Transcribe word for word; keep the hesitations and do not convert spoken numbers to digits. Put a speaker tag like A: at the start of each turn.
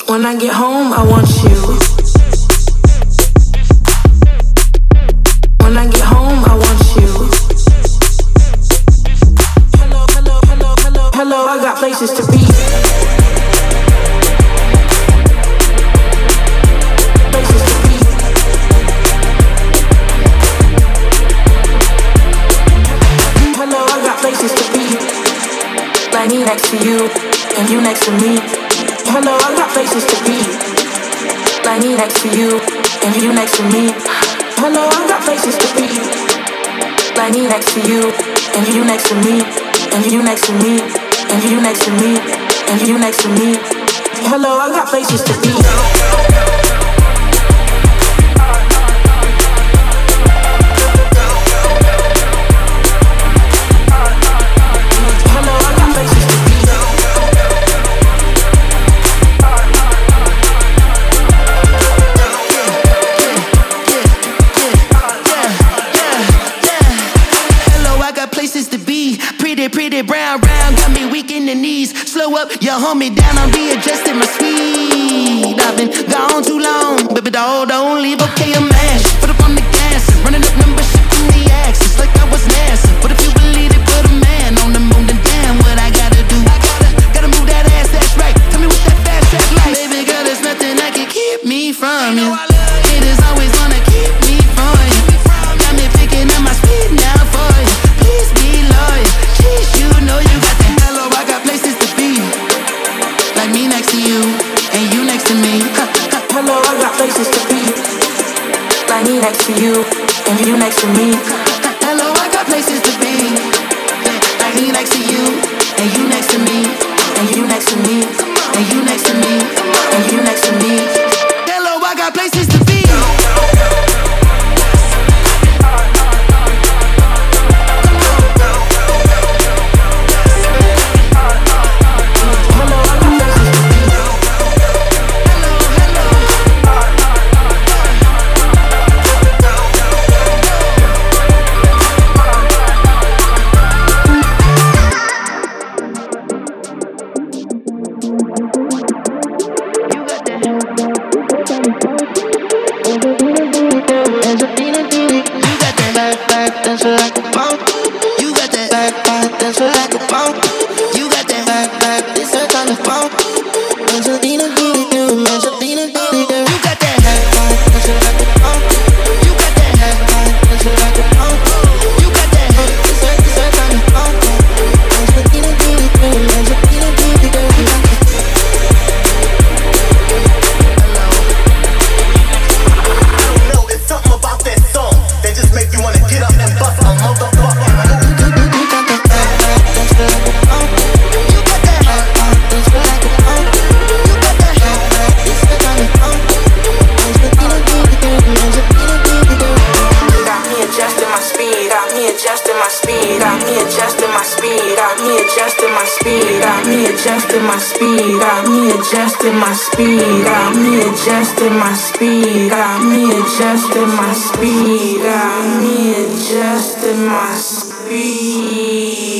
A: When I get home, I want you. When I get home, I want you. Hello, hello, hello, hello, hello, I got places to be. Places to be. Hello, I got places to be. Like me next to you, and you next to me. Hello, I got places to be. Like me next to you, and you next to me. Hello, I got places to be. Like me next to you, and you next to me, and you next to me, and you next to me, and you next to me. Hello, I got places to be.
B: Pretty brown, round, got me weak in the knees. Slow up, you hold me down, I'm readjusting my speed. I've been gone too long, baby doll, don't leave, okay, I'm mashed. Put up on the gas, running up numbers, shifting the axis like I was NASA. But if you believe it, put a man on the moon, then damn what I gotta do. I gotta, gotta move that ass, that's right. Tell me what that fast track like. Baby girl, there's nothing that can keep me from you. Haters always wanna keep me from you. Got me picking up my speed now for you. Please be loyal. You know you got that hello, I got places to be. Like me next to you, and you next to me.
A: Hello, I got places to be. Like me next to you, and you next to me.
B: Hello, I got places to be. Like me next to you, and you next to me, and you next to me, and you next to me, and you next to me. Hello, I got places to be.
A: Adjusting my speed, got me adjusting my speed, got me adjusting my speed, got me adjusting my speed.